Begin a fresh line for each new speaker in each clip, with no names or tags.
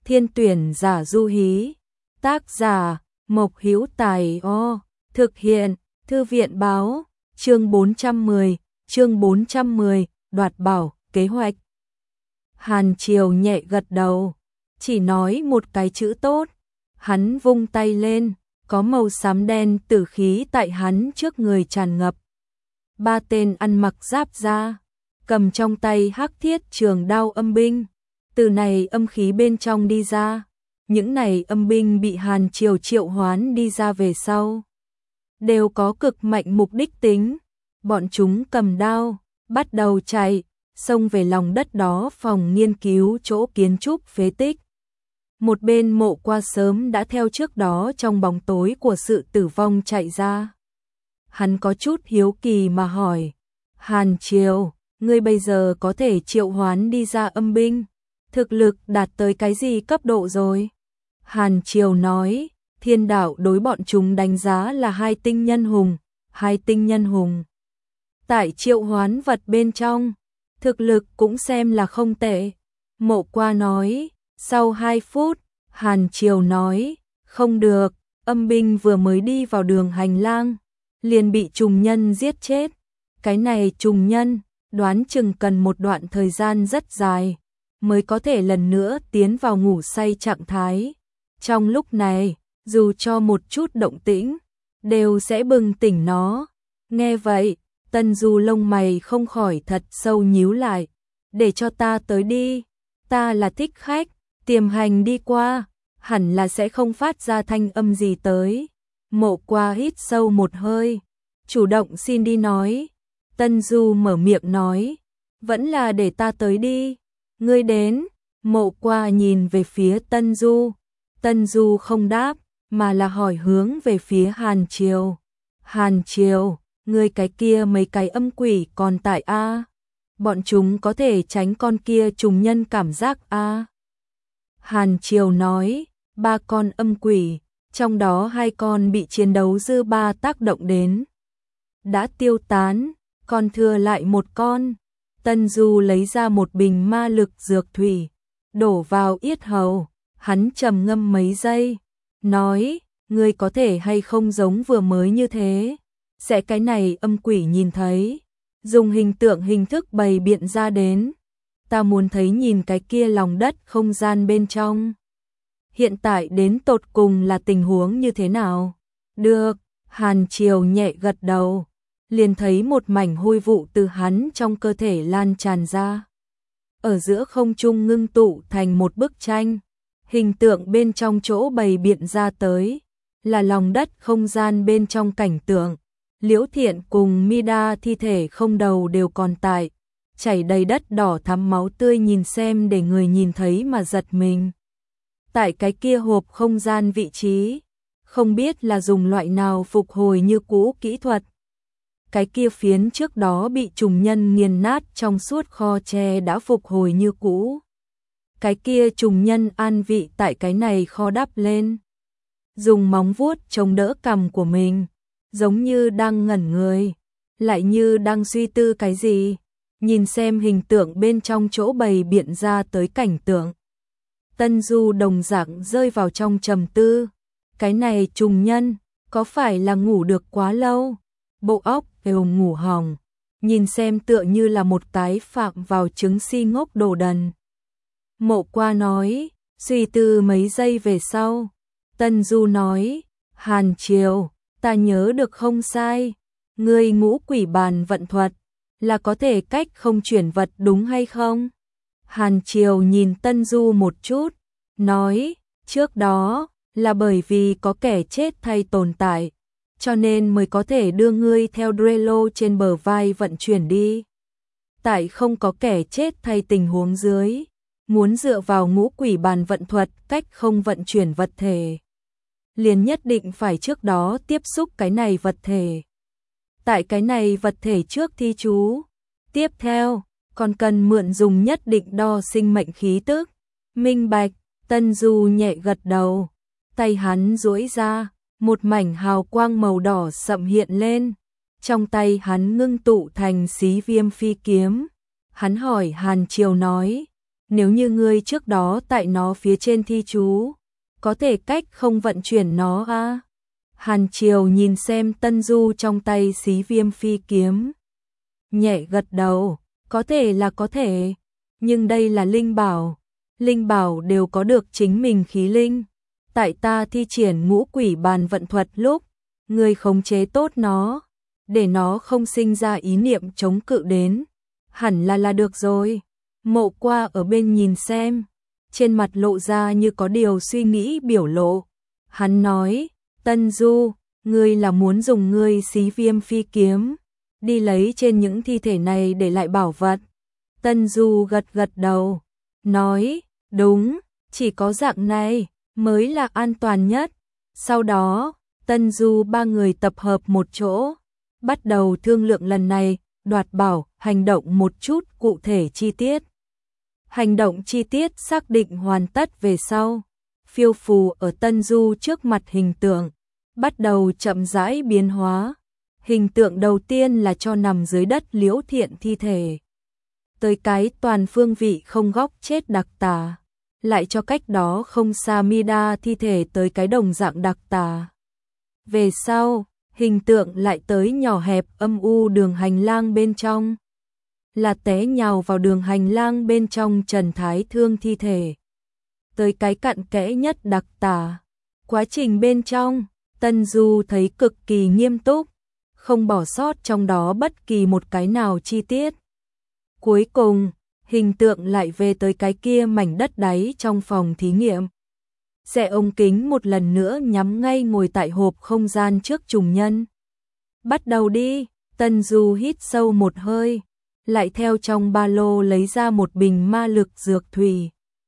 Thiên tuyển giả du hí. Tác giả Mộc Hữu Tài. Thực hiện Thư viện báo. Chương 410, đoạt bảo, kế hoạch. Hàn Triều nhẹ gật đầu, chỉ nói một cái chữ tốt. Hắn vung tay lên, có màu xám đen tử khí tại hắn trước người tràn ngập. 3 tên ăn mặc giáp da, cầm trong tay hắc thiết trường đao âm binh. Từ này âm khí bên trong đi ra. Những này âm binh bị Hàn Triều triệu hoán đi ra về sau, đều có cực mạnh mục đích tính. Bọn chúng cầm đao, bắt đầu chạy, xông về lòng đất đó phòng nghiên cứu chỗ kiến trúc phế tích. Một bên Mộ Qua sớm đã theo trước đó trong bóng tối của sự tử vong chạy ra. Hắn có chút hiếu kỳ mà hỏi, Hàn Triều, ngươi bây giờ có thể triệu hoán đi ra âm binh, thực lực đạt tới cái gì cấp độ rồi? Hàn Triều nói, thiên đạo đối bọn chúng đánh giá là 2 tinh nhân hùng, 2 tinh nhân hùng. Tại triệu hoán vật bên trong, thực lực cũng xem là không tệ. Mộ Qua nói, sau 2 phút, Hàn Triều nói, không được, âm binh vừa mới đi vào đường hành lang, liền bị trùng nhân giết chết. Cái này trùng nhân, đoán chừng cần một đoạn thời gian rất dài, mới có thể lần nữa tiến vào ngủ say trạng thái. Trong lúc này, dù cho một chút động tĩnh, đều sẽ bừng tỉnh nó. Nghe vậy, Tân Du lông mày không khỏi thật sâu nhíu lại. Để cho ta tới đi, ta là thích khách, tiềm hành đi qua, hẳn là sẽ không phát ra thanh âm gì tới. Mộ Qua hít sâu một hơi, chủ động xin đi nói. Tân Du mở miệng nói, vẫn là để ta tới đi. Ngươi đến. Mộ Qua nhìn về phía Tân Du. Tân Du không đáp, mà là hỏi hướng về phía Hàn Triều. Hàn Triều, ngươi cái kia mấy cái âm quỷ còn tại a? Bọn chúng có thể tránh con kia trùng nhân cảm giác a? Hàn Triều nói, 3 con âm quỷ, trong đó 2 con bị chiến đấu dư ba tác động đến, đã tiêu tán, còn thừa lại 1 con. Tân Du lấy ra một bình ma lực dược thủy, đổ vào yết hầu. Hắn trầm ngâm mấy giây, nói, ngươi có thể hay không giống vừa mới như thế, sẽ cái này âm quỷ nhìn thấy, dùng hình tượng hình thức bày biện ra đến. Ta muốn thấy nhìn cái kia lòng đất không gian bên trong. Hiện tại đến tột cùng là tình huống như thế nào? Được, Hàn Triều nhẹ gật đầu, liền thấy một mảnh hôi vụ từ hắn trong cơ thể lan tràn ra. Ở giữa không trung ngưng tụ thành một bức tranh. Hình tượng bên trong chỗ bày biện ra tới là lòng đất không gian bên trong cảnh tượng. Liễu Thiện cùng Mida thi thể không đầu đều còn tại, chảy đầy đất đỏ thắm máu tươi, nhìn xem để người nhìn thấy mà giật mình. Tại cái kia hộp không gian vị trí, không biết là dùng loại nào phục hồi như cũ kỹ thuật. Cái kia phiến trước đó bị trùng nhân nghiền nát trong suốt kho tre đã phục hồi như cũ. Cái kia trùng nhân an vị tại cái này kho đắp lên, dùng móng vuốt chống đỡ cằm của mình, giống như đang ngẩn người, lại như đang suy tư cái gì, nhìn xem hình tượng bên trong chỗ bày biện ra tới cảnh tượng. Tân Du đồng dạng rơi vào trong trầm tư, cái này trùng nhân, có phải là ngủ được quá lâu, bộ óc đều ngủ hỏng, nhìn xem tựa như là một cái phạm vào chứng si ngốc đồ đần. Mộ Qua nói, suy tư mấy giây về sau, Tân Du nói, Hàn Triều, ta nhớ được không sai, ngươi ngũ quỷ bàn vận thuật, là có thể cách không chuyển vật đúng hay không? Hàn Triều nhìn Tân Du một chút, nói, trước đó, là bởi vì có kẻ chết thay tồn tại, cho nên mới có thể đưa ngươi theo Drelo trên bờ vai vận chuyển đi. Tại không có kẻ chết thay tình huống dưới, muốn dựa vào ngũ quỷ bàn vận thuật cách không vận chuyển vật thể, liền nhất định phải trước đó tiếp xúc cái này vật thể. Tại cái này vật thể trước thi chú, tiếp theo, còn cần mượn dùng nhất định đo sinh mệnh khí tức. Minh bạch. Tân Du nhẹ gật đầu, tay hắn duỗi ra, một mảnh hào quang màu đỏ sậm hiện lên, trong tay hắn ngưng tụ thành xí viêm phi kiếm. Hắn hỏi Hàn Triều nói, nếu như ngươi trước đó tại nó phía trên thi chú, có thể cách không vận chuyển nó à? Hàn Triều nhìn xem Tân Du trong tay Xí Viêm phi kiếm, nhẹ gật đầu, có thể là có thể, nhưng đây là linh bảo đều có được chính mình khí linh. Tại ta thi triển ngũ quỷ bàn vận thuật lúc, ngươi khống chế tốt nó, để nó không sinh ra ý niệm chống cự đến, hẳn là được rồi. Mộ Qua ở bên nhìn xem, trên mặt lộ ra như có điều suy nghĩ biểu lộ. Hắn nói, Tân Du, ngươi là muốn dùng ngươi Xí Viêm phi kiếm đi lấy trên những thi thể này để lại bảo vật. Tân Du gật gật đầu, nói, đúng, chỉ có dạng này mới là an toàn nhất. Sau đó, Tân Du ba người tập hợp một chỗ, bắt đầu thương lượng lần này đoạt bảo hành động một chút cụ thể chi tiết. Hành động chi tiết xác định hoàn tất về sau, phiêu phù ở Tân Du trước mặt hình tượng bắt đầu chậm rãi biến hóa. Hình tượng đầu tiên là cho nằm dưới đất Liễu Thiện thi thể, tới cái toàn phương vị không góc chết đặc tả, lại cho cách đó không xa Mida thi thể tới cái đồng dạng đặc tả. Về sau, hình tượng lại tới nhỏ hẹp âm u đường hành lang bên trong, là té nhào vào đường hành lang bên trong Trần Thái Thương thi thể, tới cái cặn kẽ nhất đặc tả. Quá trình bên trong, Tân Du thấy cực kỳ nghiêm túc, không bỏ sót trong đó bất kỳ một cái nào chi tiết. Cuối cùng, hình tượng lại về tới cái kia mảnh đất đáy trong phòng thí nghiệm. Rẽ ống kính một lần nữa nhắm ngay ngồi tại hộp không gian trước trùng nhân. Bắt đầu đi, Tân Du hít sâu một hơi, lại theo trong ba lô lấy ra một bình ma lực dược thủy,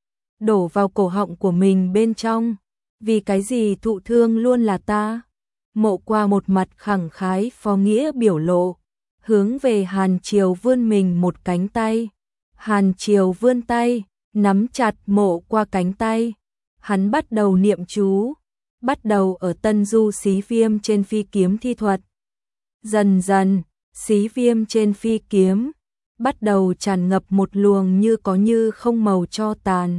đổ vào cổ họng của mình bên trong. Vì cái gì thụ thương luôn là ta? Mộ Qua một mặt khẳng khái phó nghĩa biểu lộ, hướng về Hàn Triều vươn mình một cánh tay. Hàn Triều vươn tay, nắm chặt Mộ Qua cánh tay. Hắn bắt đầu niệm chú, bắt đầu ở Tân Du Xí Viêm trên phi kiếm thi thuật. Dần dần, Xí Viêm trên phi kiếm bắt đầu tràn ngập một luồng như có như không màu tro tàn,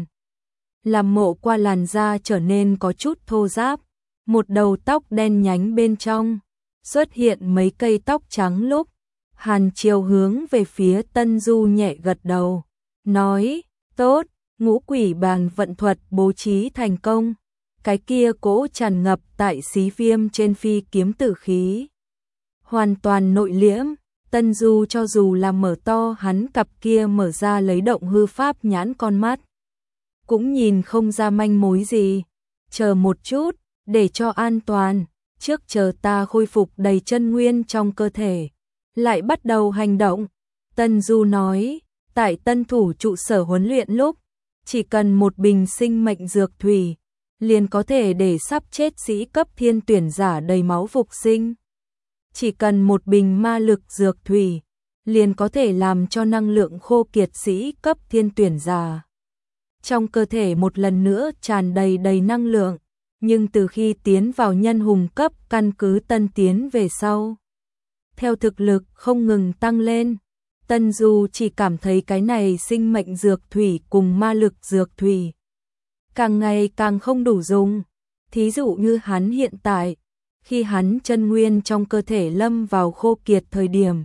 làm Mộ Qua làn da trở nên có chút thô ráp. Một đầu tóc đen nhánh bên trong xuất hiện mấy cây tóc trắng lúc, Hàn Triều hướng về phía Tân Du nhẹ gật đầu, nói, tốt, ngũ quỷ bàn vận thuật bố trí thành công. Cái kia cỗ tràn ngập tại Xí Viêm trên phi kiếm tử khí hoàn toàn nội liễm. Tân Du cho dù là mở to hắn cặp kia mở ra lấy động hư pháp nhãn con mắt, cũng nhìn không ra manh mối gì. Chờ một chút, để cho an toàn, trước chờ ta khôi phục đầy chân nguyên trong cơ thể, lại bắt đầu hành động. Tân Du nói, tại Tân Thủ trụ sở huấn luyện lúc, chỉ cần một bình sinh mệnh dược thủy, liền có thể để sắp chết sĩ cấp thiên tuyển giả đầy máu phục sinh. Chỉ cần một bình ma lực dược thủy, liền có thể làm cho năng lượng khô kiệt sĩ cấp thiên tuyển giả trong cơ thể một lần nữa tràn đầy năng lượng. Nhưng từ khi tiến vào nhân hùng cấp căn cứ tân tiến về sau, theo thực lực không ngừng tăng lên, Tân Du chỉ cảm thấy cái này sinh mệnh dược thủy cùng ma lực dược thủy càng ngày càng không đủ dùng. Thí dụ như hắn hiện tại, khi hắn chân nguyên trong cơ thể lâm vào khô kiệt thời điểm,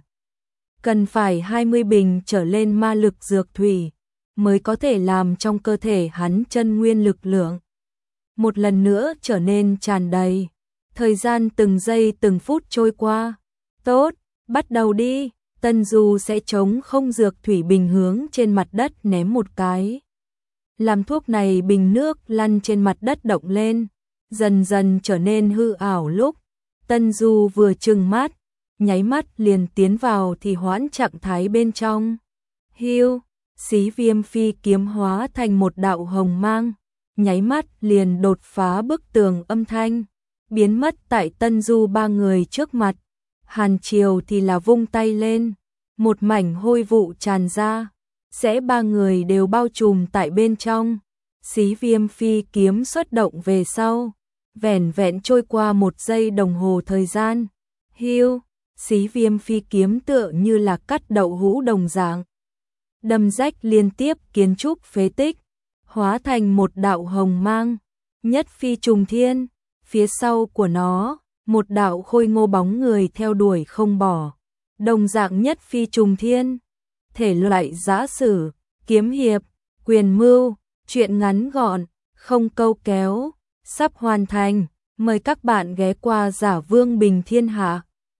cần phải 20 bình trở lên ma lực dược thủy mới có thể làm trong cơ thể hắn chân nguyên lực lượng một lần nữa trở nên tràn đầy. Thời gian từng giây từng phút trôi qua. Tốt, bắt đầu đi. Tân Du sẽ chống không dược thủy bình hướng trên mặt đất ném một cái, làm thuốc này bình nước lăn trên mặt đất động lên, dần dần trở nên hư ảo. Lúc Tân Du vừa trừng mắt, nháy mắt liền tiến vào thì hoãn trạng thái bên trong. Hiu, Xí Viêm phi kiếm hóa thành một đạo hồng mang, nháy mắt liền đột phá bức tường âm thanh, biến mất tại Tân Du ba người trước mặt. Hàn Triều thì là vung tay lên, một mảnh hôi vụ tràn ra, sẽ ba người đều bao trùm tại bên trong. Xí Viêm phi kiếm xuất động về sau, vẻn vẹn trôi qua 1 giây đồng hồ thời gian. Hiu, Xí Viêm phi kiếm tựa như là cắt đậu hũ đồng dạng, đâm rách liên tiếp kiến trúc phế tích, hóa thành một đạo hồng mang, nhất phi trùng thiên, phía sau của nó, một đạo khôi ngô bóng người theo đuổi không bỏ, đồng dạng nhất phi trùng thiên, thể loại giã sử, kiếm hiệp, quyền mưu, truyện ngắn gọn, không câu kéo, sắp hoàn thành, mời các bạn ghé qua Giả Vương Bình Thiên Hạ.